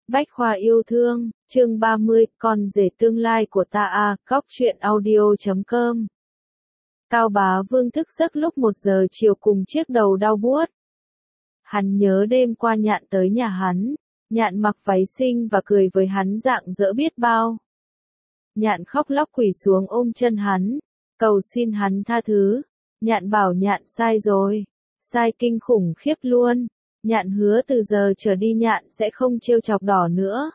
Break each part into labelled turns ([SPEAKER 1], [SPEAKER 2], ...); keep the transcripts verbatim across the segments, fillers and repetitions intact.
[SPEAKER 1] Bách khoa yêu thương, chương ba mươi, con rể tương lai của ta a, góc truyện audio chấm com. Cao Bá Vương thức giấc lúc một giờ chiều cùng chiếc đầu đau buốt. Hắn nhớ đêm qua Nhạn tới nhà hắn, Nhạn mặc váy xinh và cười với hắn rạng rỡ biết bao. Nhạn khóc lóc quỳ xuống ôm chân hắn, cầu xin hắn tha thứ. Nhạn bảo Nhạn sai rồi, sai kinh khủng khiếp luôn. Nhạn hứa từ giờ trở đi Nhạn sẽ không trêu chọc Đỏ nữa.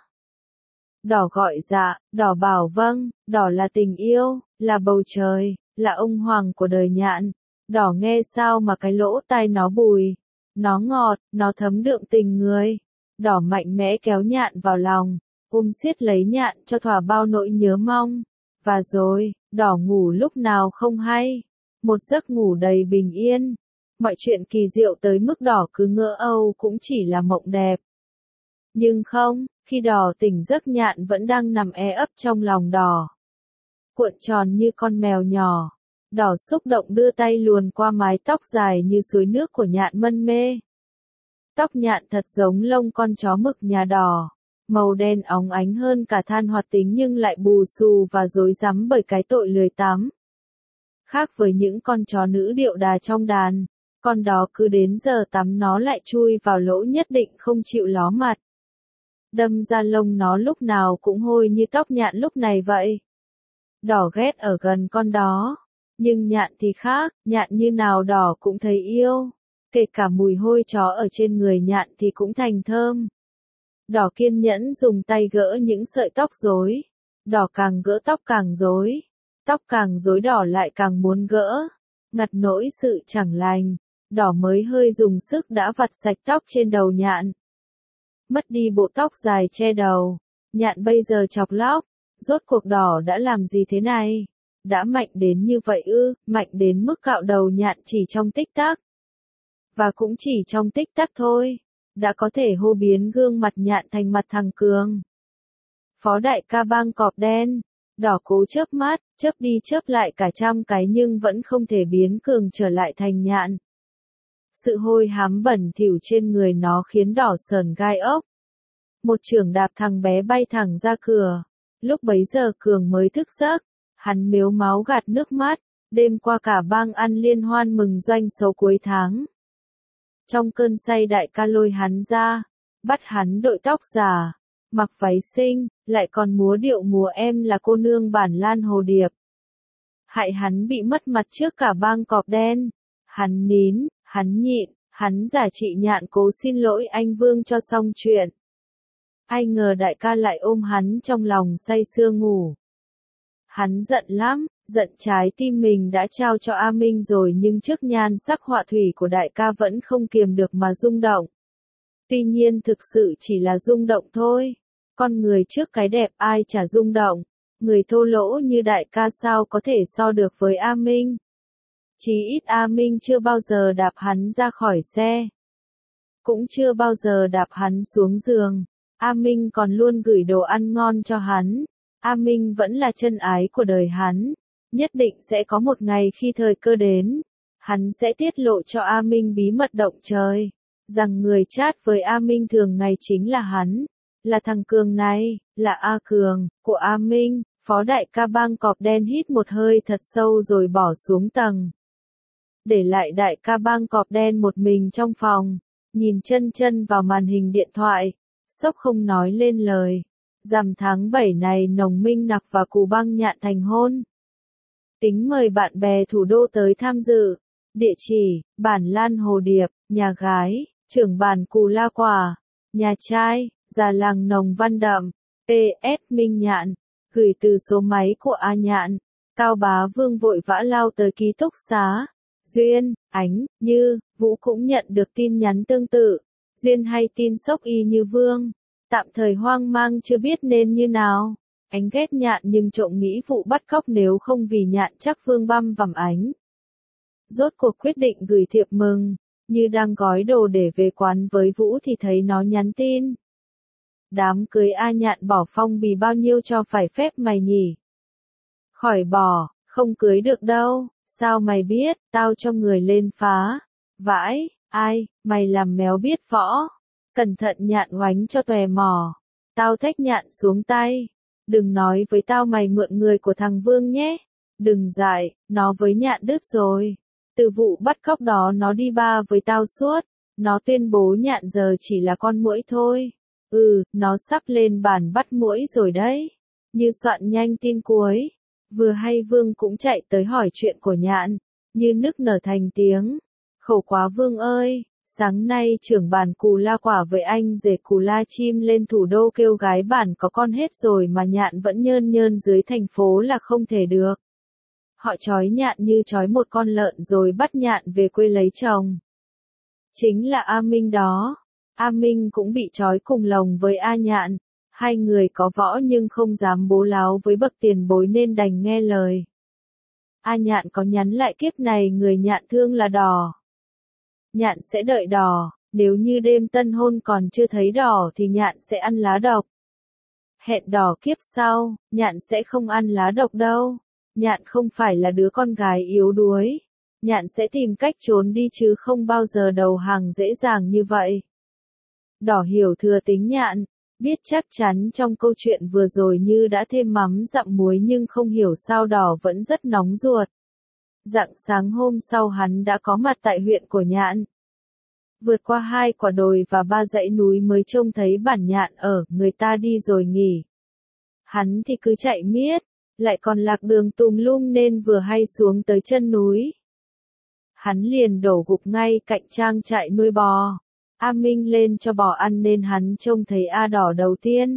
[SPEAKER 1] Đỏ gọi dạ, Đỏ bảo vâng, Đỏ là tình yêu, là bầu trời, là ông hoàng của đời Nhạn. Đỏ nghe sao mà cái lỗ tai nó bùi, nó ngọt, nó thấm đượm tình người. Đỏ mạnh mẽ kéo Nhạn vào lòng, ôm siết lấy Nhạn cho thỏa bao nỗi nhớ mong. Và rồi, Đỏ ngủ lúc nào không hay, một giấc ngủ đầy bình yên. Mọi chuyện kỳ diệu tới mức Đỏ cứ ngỡ âu cũng chỉ là mộng đẹp. Nhưng không, khi Đỏ tỉnh giấc Nhạn vẫn đang nằm e ấp trong lòng Đỏ. Cuộn tròn như con mèo nhỏ. Đỏ xúc động đưa tay luồn qua mái tóc dài như suối nước của Nhạn mân mê. Tóc Nhạn thật giống lông con chó mực nhà Đỏ. Màu đen óng ánh hơn cả than hoạt tính nhưng lại bù xù và rối rắm bởi cái tội lười tắm. Khác với những con chó nữ điệu đà trong đàn, con đó cứ đến giờ tắm nó lại chui vào lỗ nhất định không chịu ló mặt. Đâm ra lông nó lúc nào cũng hôi như tóc Nhạn lúc này vậy. Đỏ ghét ở gần con đó. Nhưng Nhạn thì khác, Nhạn như nào Đỏ cũng thấy yêu. Kể cả mùi hôi chó ở trên người Nhạn thì cũng thành thơm. Đỏ kiên nhẫn dùng tay gỡ những sợi tóc rối. Đỏ càng gỡ tóc càng rối. Tóc càng rối Đỏ lại càng muốn gỡ. Ngặt nỗi sự chẳng lành. Đỏ mới hơi dùng sức đã vặt sạch tóc trên đầu Nhạn. Mất đi bộ tóc dài che đầu. Nhạn bây giờ chọc lóc. Rốt cuộc Đỏ đã làm gì thế này? Đã mạnh đến như vậy ư, mạnh đến mức cạo đầu Nhạn chỉ trong tích tắc. Và cũng chỉ trong tích tắc thôi. Đã có thể hô biến gương mặt Nhạn thành mặt thằng Cường. Phó đại ca bang cọp đen. Đỏ cố chớp mắt, chớp đi chớp lại cả trăm cái nhưng vẫn không thể biến Cường trở lại thành Nhạn. Sự hôi hám bẩn thỉu trên người nó khiến Đỏ sờn gai ốc. Một chưởng đạp thằng bé bay thẳng ra cửa. Lúc bấy giờ Cường mới thức giấc. Hắn mếu máu gạt nước mắt. Đêm qua cả bang ăn liên hoan mừng doanh số cuối tháng. Trong cơn say đại ca lôi hắn ra. Bắt hắn đội tóc giả. Mặc váy xinh. Lại còn múa điệu múa em là cô nương bản Lan Hồ Điệp. Hại hắn bị mất mặt trước cả bang cọp đen. Hắn nín. Hắn nhịn, hắn giả chị Nhạn cố xin lỗi anh Vương cho xong chuyện. Ai ngờ đại ca lại ôm hắn trong lòng say sưa ngủ. Hắn giận lắm, giận trái tim mình đã trao cho A Minh rồi nhưng trước nhan sắc họa thủy của đại ca vẫn không kiềm được mà rung động. Tuy nhiên thực sự chỉ là rung động thôi. Con người trước cái đẹp ai chả rung động. Người thô lỗ như đại ca sao có thể so được với A Minh. Chí ít A Minh chưa bao giờ đạp hắn ra khỏi xe. Cũng chưa bao giờ đạp hắn xuống giường. A Minh còn luôn gửi đồ ăn ngon cho hắn. A Minh vẫn là chân ái của đời hắn. Nhất định sẽ có một ngày khi thời cơ đến. Hắn sẽ tiết lộ cho A Minh bí mật động trời. Rằng người chat với A Minh thường ngày chính là hắn. Là thằng Cường này, là A Cường, của A Minh. Phó đại ca bang cọp đen hít một hơi thật sâu rồi bỏ xuống tầng. Để lại đại ca bang cọp đen một mình trong phòng, nhìn chân chân vào màn hình điện thoại, sốc không nói lên lời. Rằm tháng bảy này Nồng Minh Nặc và Cù Băng Nhạn thành hôn. Tính mời bạn bè thủ đô tới tham dự. Địa chỉ, bản Lan Hồ Điệp, nhà gái, trưởng bản Cù La Quả, nhà trai, già làng Nồng Văn Đậm, pê ét Minh Nhạn, gửi từ số máy của A Nhạn. Cao Bá Vương vội vã lao tới ký túc xá. Duyên, Ánh, Như, Vũ cũng nhận được tin nhắn tương tự. Duyên hay tin sốc y như Vương. Tạm thời hoang mang chưa biết nên như nào. Ánh ghét Nhạn nhưng trộm nghĩ vụ bắt cóc nếu không vì Nhạn chắc Vương băm vằm Ánh. Rốt cuộc quyết định gửi thiệp mừng. Như đang gói đồ để về quán với Vũ thì thấy nó nhắn tin. Đám cưới A Nhạn bỏ phong bì bao nhiêu cho phải phép mày nhỉ? Khỏi bỏ, không cưới được đâu. Sao mày biết, tao cho người lên phá. Vãi, ai, mày làm méo biết võ. Cẩn thận Nhạn oánh cho tòe mỏ. Tao thách nhạn xuống tay. Đừng nói với tao mày mượn người của thằng Vương nhé. Đừng dại, nó với nhạn đứt rồi. Từ vụ bắt cóc đó nó đi ba với tao suốt. Nó tuyên bố nhạn giờ chỉ là con muỗi thôi. Ừ, nó sắp lên bàn bắt muỗi rồi đấy. Như soạn nhanh tin cuối. Vừa hay Vương cũng chạy tới hỏi chuyện của nhạn. Như nức nở thành tiếng. Khổ quá Vương ơi. Sáng nay trưởng bản Cù La Quả với anh rể Cù La Chim lên thủ đô kêu gái bản có con hết rồi mà nhạn vẫn nhơn nhơn dưới thành phố là không thể được. Họ trói nhạn như trói một con lợn rồi bắt nhạn về quê lấy chồng. Chính là A Minh đó. A Minh cũng bị trói cùng lồng với A Nhạn. Hai người có võ nhưng không dám bố láo với bậc tiền bối nên đành nghe lời. A Nhạn có nhắn lại kiếp này người nhạn thương là đỏ. Nhạn sẽ đợi đỏ, nếu như đêm tân hôn còn chưa thấy đỏ thì nhạn sẽ ăn lá độc. Hẹn đỏ kiếp sau, nhạn sẽ không ăn lá độc đâu. Nhạn không phải là đứa con gái yếu đuối. Nhạn sẽ tìm cách trốn đi chứ không bao giờ đầu hàng dễ dàng như vậy. Đỏ hiểu thừa tính nhạn, biết chắc chắn trong câu chuyện vừa rồi như đã thêm mắm dặm muối nhưng không hiểu sao đỏ vẫn rất nóng ruột. Rạng sáng hôm sau hắn đã có mặt tại huyện của nhạn. Vượt qua hai quả đồi và ba dãy núi mới trông thấy bản nhạn ở, người ta đi rồi nghỉ. Hắn thì cứ chạy miết, lại còn lạc đường tùm lum nên vừa hay xuống tới chân núi. Hắn liền đổ gục ngay cạnh trang trại nuôi bò. A Minh lên cho bò ăn nên hắn trông thấy A Đỏ đầu tiên.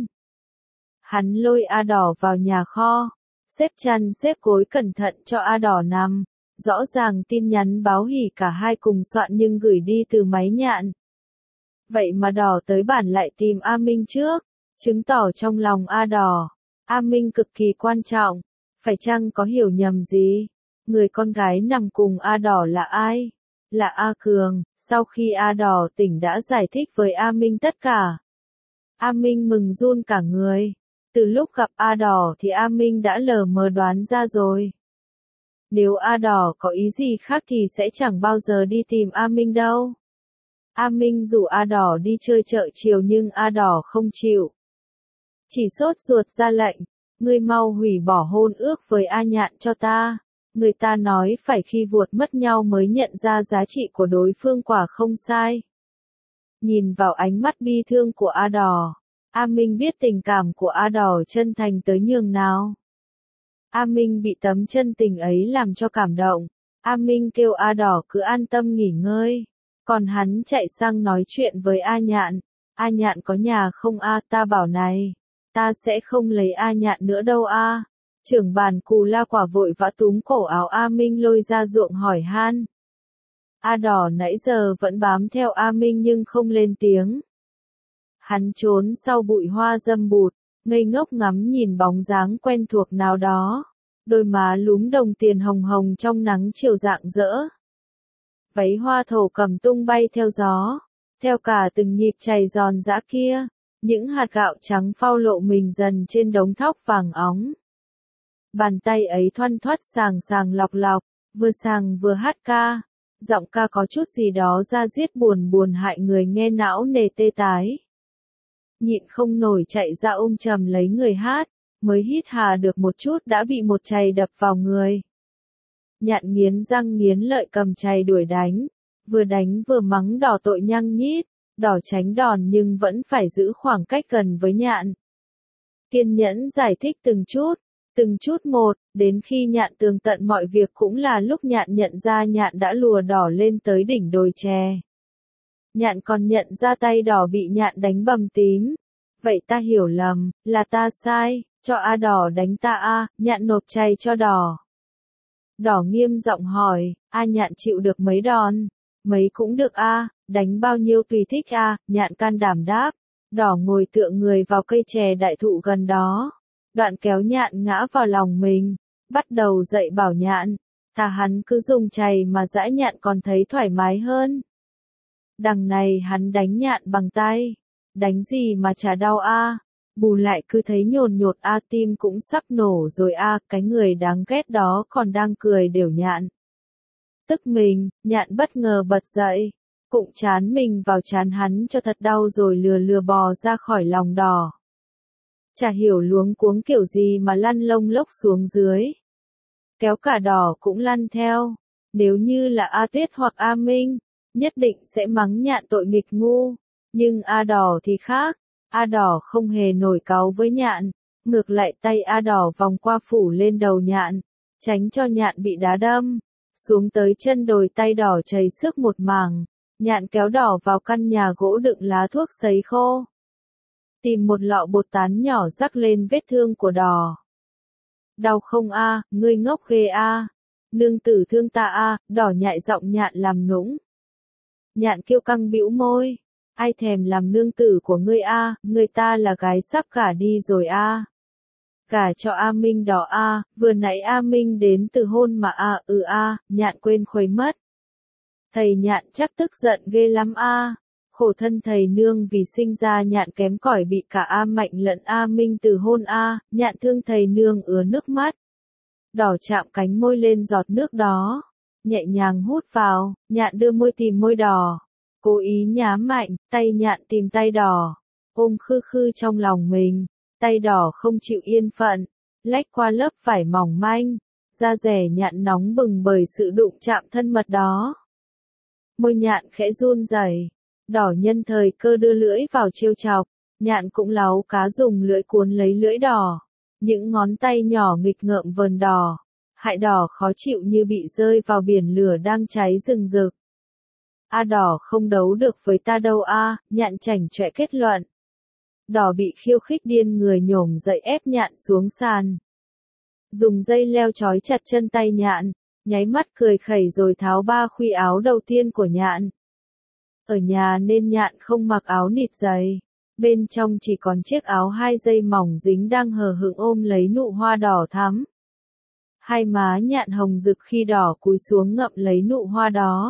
[SPEAKER 1] Hắn lôi A Đỏ vào nhà kho, xếp chăn xếp gối cẩn thận cho A Đỏ nằm. Rõ ràng tin nhắn báo hỉ cả hai cùng soạn nhưng gửi đi từ máy nhạn. Vậy mà Đỏ tới bản lại tìm A Minh trước, chứng tỏ trong lòng A Đỏ, A Minh cực kỳ quan trọng. Phải chăng có hiểu nhầm gì? Người con gái nằm cùng A Đỏ là ai? Là A Cường. Sau khi A Đỏ tỉnh đã giải thích với A Minh tất cả. A Minh mừng run cả người. Từ lúc gặp A Đỏ thì A Minh đã lờ mờ đoán ra rồi. Nếu A Đỏ có ý gì khác thì sẽ chẳng bao giờ đi tìm A Minh đâu. A Minh rủ A Đỏ đi chơi chợ chiều nhưng A Đỏ không chịu. Chỉ sốt ruột ra lệnh, ngươi mau hủy bỏ hôn ước với A Nhạn cho ta. Người ta nói phải khi vuột mất nhau mới nhận ra giá trị của đối phương quả không sai. Nhìn vào ánh mắt bi thương của A Đỏ, A Minh biết tình cảm của A Đỏ chân thành tới nhường nào. A Minh bị tấm chân tình ấy làm cho cảm động. A Minh kêu A Đỏ cứ an tâm nghỉ ngơi. Còn hắn chạy sang nói chuyện với A Nhạn. A Nhạn có nhà không a? Ta bảo này, ta sẽ không lấy A Nhạn nữa đâu a. Trưởng bản Cù La Quả vội vã túm cổ áo A Minh lôi ra ruộng hỏi han. A Đỏ nãy giờ vẫn bám theo A Minh nhưng không lên tiếng. Hắn trốn sau bụi hoa dâm bụt, ngây ngốc ngắm nhìn bóng dáng quen thuộc nào đó. Đôi má lúm đồng tiền hồng hồng trong nắng chiều rạng rỡ. Váy hoa thổ cầm tung bay theo gió, theo cả từng nhịp chày giòn giã kia, những hạt gạo trắng phao lộ mình dần trên đống thóc vàng óng. Bàn tay ấy thoăn thoắt sàng sàng lọc lọc, vừa sàng vừa hát ca, giọng ca có chút gì đó da diết buồn buồn hại người nghe não nề tê tái. Nhịn không nổi chạy ra ôm chầm lấy người hát, mới hít hà được một chút đã bị một chày đập vào người. Nhạn nghiến răng nghiến lợi cầm chày đuổi đánh, vừa đánh vừa mắng Đỏ tội nhăng nhít. Đỏ tránh đòn nhưng vẫn phải giữ khoảng cách gần với Nhạn. Kiên nhẫn giải thích từng chút, từng chút một, đến khi Nhạn tường tận mọi việc cũng là lúc Nhạn nhận ra Nhạn đã lùa Đỏ lên tới đỉnh đồi chè. Nhạn còn nhận ra tay Đỏ bị Nhạn đánh bầm tím. Vậy ta hiểu lầm, là ta sai, cho A Đỏ đánh ta a. Nhạn nộp chày cho Đỏ. Đỏ nghiêm giọng hỏi, A Nhạn chịu được mấy đòn? Mấy cũng được a, đánh bao nhiêu tùy thích a. Nhạn can đảm đáp. Đỏ ngồi tựa người vào cây chè đại thụ gần đó. Đoạn kéo Nhạn ngã vào lòng mình, bắt đầu dạy bảo Nhạn, thà hắn cứ dùng chày mà giãi Nhạn còn thấy thoải mái hơn. Đằng này hắn đánh Nhạn bằng tay, đánh gì mà chả đau a, bù lại cứ thấy nhồn nhột a, tim cũng sắp nổ rồi a, cái người đáng ghét đó còn đang cười đều Nhạn. Tức mình, Nhạn bất ngờ bật dậy, cụng chán mình vào chán hắn cho thật đau rồi lừa lừa bò ra khỏi lòng Đỏ. Chả hiểu luống cuống kiểu gì mà lăn lông lốc xuống dưới. Kéo cả đỏ cũng lăn theo. Nếu như là A Tuyết hoặc A Minh, nhất định sẽ mắng nhạn tội nghịch ngu. Nhưng A đỏ thì khác. A đỏ không hề nổi cáu với nhạn. Ngược lại tay A đỏ vòng qua phủ lên đầu nhạn. Tránh cho nhạn bị đá đâm. Xuống tới chân đồi tay đỏ chảy xước một mảng. Nhạn kéo đỏ vào căn nhà gỗ đựng lá thuốc sấy khô. Tìm một lọ bột tán nhỏ rắc lên vết thương của đỏ. Đau không a, ngươi ngốc ghê a. Nương tử thương ta a, đỏ nhại giọng nhạn làm nũng. Nhạn kiêu căng bĩu môi. Ai thèm làm nương tử của ngươi a, người ta là gái sắp gả đi rồi a. Gả cho A Minh đỏ a, vừa nãy A Minh đến từ hôn mà a, ừ a, nhạn quên khuấy mất. Thầy nhạn chắc tức giận ghê lắm a. Khổ thân thầy nương vì sinh ra nhạn kém cỏi bị cả A Mạnh lẫn A Minh từ hôn a, nhạn thương thầy nương ứa nước mắt. Đỏ chạm cánh môi lên giọt nước đó, nhẹ nhàng hút vào, nhạn đưa môi tìm môi đỏ. Cố ý nhá mạnh, tay nhạn tìm tay đỏ, ôm khư khư trong lòng mình, tay đỏ không chịu yên phận, lách qua lớp vải mỏng manh, da dẻ nhạn nóng bừng bởi sự đụng chạm thân mật đó. Môi nhạn khẽ run rẩy, đỏ nhân thời cơ đưa lưỡi vào trêu chọc, nhạn cũng láu cá dùng lưỡi cuốn lấy lưỡi đỏ, những ngón tay nhỏ nghịch ngợm vờn đỏ, hại đỏ khó chịu như bị rơi vào biển lửa đang cháy rừng rực. A đỏ không đấu được với ta đâu a, nhạn chảnh chọe kết luận. Đỏ bị khiêu khích điên người nhổm dậy ép nhạn xuống sàn. Dùng dây leo trói chặt chân tay nhạn, nháy mắt cười khẩy rồi tháo ba khuy áo đầu tiên của nhạn. Ở nhà nên nhạn không mặc áo nịt dày, bên trong chỉ còn chiếc áo hai dây mỏng dính đang hờ hững ôm lấy nụ hoa đỏ thắm. Hai má nhạn hồng rực khi đỏ cúi xuống ngậm lấy nụ hoa đó.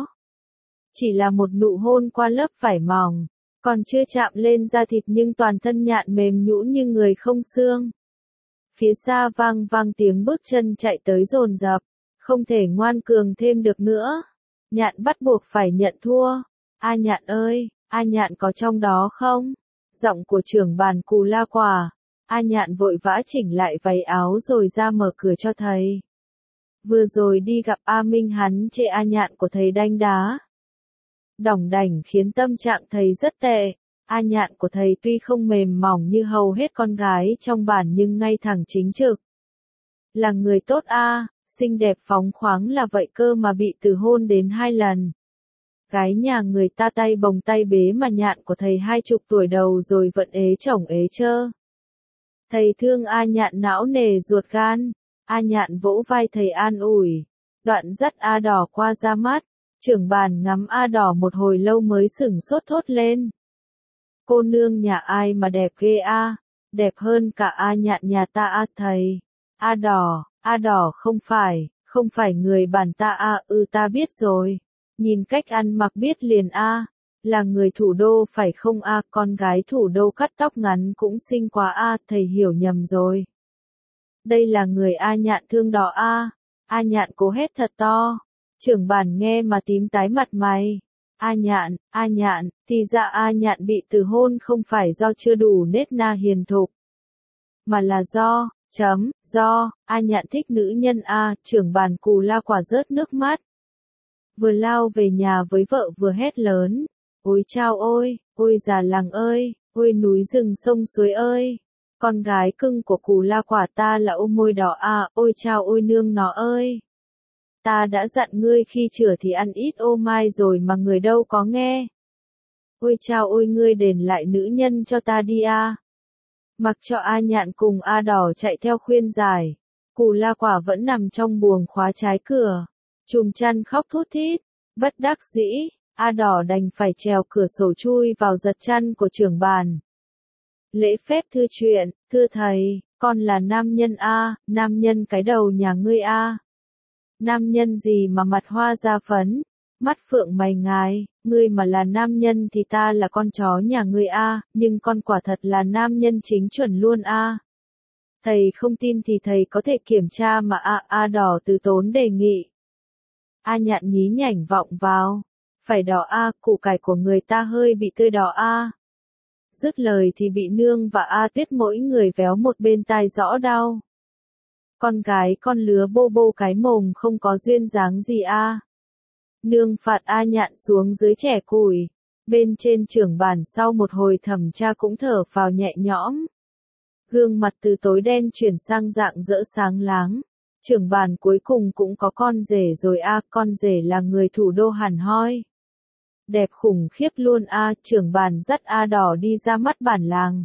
[SPEAKER 1] Chỉ là một nụ hôn qua lớp vải mỏng, còn chưa chạm lên da thịt nhưng toàn thân nhạn mềm nhũn như người không xương. Phía xa vang vang tiếng bước chân chạy tới dồn dập, không thể ngoan cường thêm được nữa. Nhạn bắt buộc phải nhận thua. A nhạn ơi, A nhạn có trong đó không? Giọng của trưởng bàn Cù La Quả. A nhạn vội vã chỉnh lại váy áo rồi ra mở cửa cho thầy. Vừa rồi đi gặp A Minh hắn chê A nhạn của thầy đanh đá. Đỏng đảnh khiến tâm trạng thầy rất tệ. A nhạn của thầy tuy không mềm mỏng như hầu hết con gái trong bản nhưng ngay thẳng chính trực. Là người tốt a, xinh đẹp phóng khoáng là vậy cơ mà bị từ hôn đến hai lần. Gái nhà người ta tay bồng tay bế mà nhạn của thầy hai chục tuổi đầu rồi vẫn ế chồng ế chơ. Thầy thương A nhạn não nề ruột gan. A nhạn vỗ vai thầy an ủi. Đoạn dắt A đỏ qua ra mắt. Trưởng bàn ngắm A đỏ một hồi lâu mới sửng sốt thốt lên. Cô nương nhà ai mà đẹp ghê a, đẹp hơn cả A nhạn nhà ta a thầy. A đỏ, A đỏ không phải, không phải người bản ta a, ừ ta biết rồi. Nhìn cách ăn mặc biết liền a, là người thủ đô phải không a, con gái thủ đô cắt tóc ngắn cũng xinh quá a, thầy hiểu nhầm rồi. Đây là người A nhạn thương đỏ a, A nhạn cố hét thật to. Trưởng bản nghe mà tím tái mặt mày. A nhạn, A nhạn, thì ra A nhạn bị từ hôn không phải do chưa đủ nết na hiền thục. Mà là do, chấm, do, A nhạn thích nữ nhân A, trưởng bàn Cù La Quả rớt nước mắt. Vừa lao về nhà với vợ vừa hét lớn. Ôi chao ôi, ôi già làng ơi, ôi núi rừng sông suối ơi. Con gái cưng của Cù La Quả ta là ôm môi đỏ A, ôi chao ôi nương nó ơi. Ta đã dặn ngươi khi chửa thì ăn ít ô mai rồi mà người đâu có nghe. Ôi chao ôi ngươi đền lại nữ nhân cho ta đi a. Mặc cho A nhạn cùng A đỏ chạy theo khuyên giải. Cù La Quả vẫn nằm trong buồng khóa trái cửa. Chùm chăn khóc thút thít. Bất đắc dĩ, A đỏ đành phải trèo cửa sổ chui vào giật chăn của trưởng bàn. Lễ phép thưa chuyện, thưa thầy, con là nam nhân a, nam nhân cái đầu nhà ngươi a. Nam nhân gì mà mặt hoa da phấn, mắt phượng mày ngài, ngươi mà là nam nhân thì ta là con chó nhà ngươi a, nhưng con quả thật là nam nhân chính chuẩn luôn a. Thầy không tin thì thầy có thể kiểm tra mà a a đỏ từ tốn đề nghị. A nhạn nhí nhảnh vọng vào, phải đỏ a, củ cải của người ta hơi bị tươi đỏ a. Dứt lời thì bị Nương và A Tuyết mỗi người véo một bên tai rõ đau. Con gái con lứa bô bô cái mồm không có duyên dáng gì a. Nương phạt A Nhạn xuống dưới chẻ củi. Bên trên trưởng bản sau một hồi thẩm tra cũng thở phào nhẹ nhõm. Gương mặt từ tối đen chuyển sang dạng dỡ sáng láng. Trưởng bản cuối cùng cũng có con rể rồi a, con rể là người thủ đô hẳn hoi. Đẹp khủng khiếp luôn a, trưởng bản dắt A Đỏ đi ra mắt bản làng.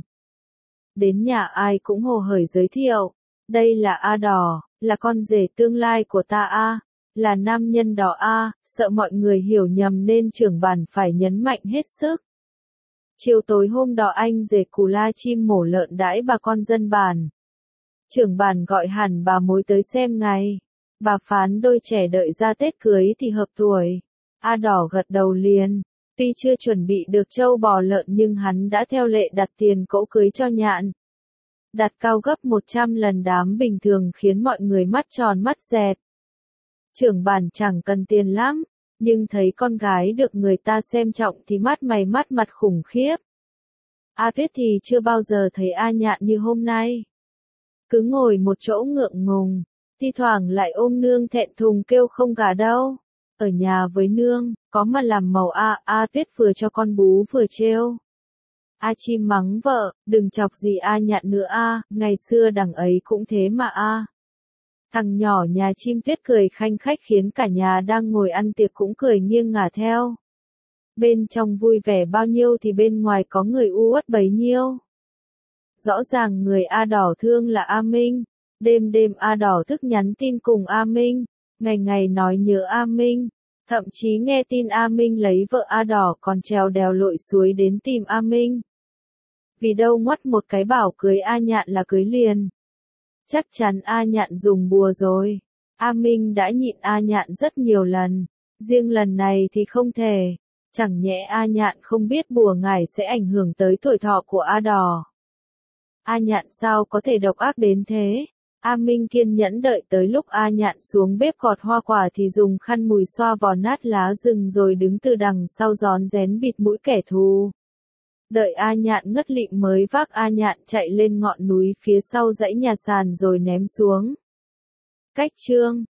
[SPEAKER 1] Đến nhà ai cũng hồ hởi giới thiệu. Đây là A Đỏ, là con rể tương lai của ta a, là nam nhân đó a, sợ mọi người hiểu nhầm nên trưởng bản phải nhấn mạnh hết sức. Chiều tối hôm đó anh rể Cù La Chim mổ lợn đãi bà con dân bản. Trưởng bản gọi hẳn bà mối tới xem ngày. Bà phán đôi trẻ đợi ra Tết cưới thì hợp tuổi. A Đỏ gật đầu liền. Tuy chưa chuẩn bị được trâu bò lợn nhưng hắn đã theo lệ đặt tiền cỗ cưới cho Nhạn. Đặt cao gấp một trăm lần đám bình thường khiến mọi người mắt tròn mắt dẹt. Trưởng bản chẳng cần tiền lắm, nhưng thấy con gái được người ta xem trọng thì mắt mày mắt mặt khủng khiếp. A Tuyết thì chưa bao giờ thấy A Nhạn như hôm nay. Cứ ngồi một chỗ ngượng ngùng, thi thoảng lại ôm Nương thẹn thùng kêu không gả đâu. Ở nhà với Nương, có mà làm màu A, A Tuyết vừa cho con bú vừa trêu. A Chim mắng vợ, đừng chọc gì A Nhạn nữa a, ngày xưa đằng ấy cũng thế mà a. Thằng nhỏ nhà Chim Tuyết cười khanh khách khiến cả nhà đang ngồi ăn tiệc cũng cười nghiêng ngả theo. Bên trong vui vẻ bao nhiêu thì bên ngoài có người u uất bấy nhiêu. Rõ ràng người A Đỏ thương là A Minh, đêm đêm A Đỏ thức nhắn tin cùng A Minh, ngày ngày nói nhớ A Minh, thậm chí nghe tin A Minh lấy vợ A Đỏ còn trèo đèo lội suối đến tìm A Minh. Vì đâu ngoắt một cái bảo cưới A Nhạn là cưới liền. Chắc chắn A Nhạn dùng bùa rồi. A Minh đã nhịn A Nhạn rất nhiều lần, riêng lần này thì không thể. Chẳng nhẽ A Nhạn không biết bùa ngải sẽ ảnh hưởng tới tuổi thọ của A Đỏ. A Nhạn sao có thể độc ác đến thế? A Minh kiên nhẫn đợi tới lúc A Nhạn xuống bếp gọt hoa quả thì dùng khăn mùi xoa vò nát lá rừng rồi đứng từ đằng sau rón rén bịt mũi kẻ thù. Đợi A Nhạn ngất lịm mới vác A Nhạn chạy lên ngọn núi phía sau dãy nhà sàn rồi ném xuống. Cách chương